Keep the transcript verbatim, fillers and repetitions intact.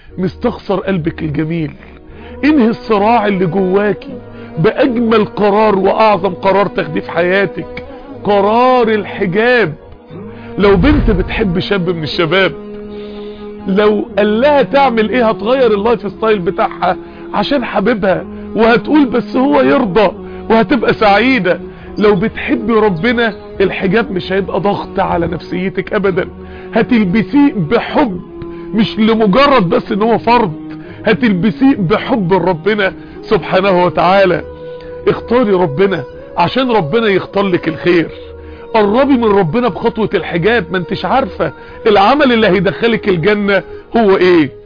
مستخسر قلبك الجميل. انهي الصراع اللي جواكي باجمل قرار واعظم قرار تاخديه في حياتك، قرار الحجاب. لو بنت بتحب شاب من الشباب، لو قال لها تعمل ايه هتغير اللايف ستايل بتاعها عشان حبيبها، وهتقول بس هو يرضى، وهتبقى سعيدة. لو بتحبي ربنا الحجاب مش هيبقى ضغط على نفسيتك ابدا، هتلبسيه بحب، مش لمجرد بس ان هو فرض، هتلبسيه بحب ربنا سبحانه وتعالى. اختاري ربنا عشان ربنا يختار لك الخير. قربي من ربنا بخطوة الحجاب، ما انتش عارفة العمل اللي هيدخلك الجنة هو ايه.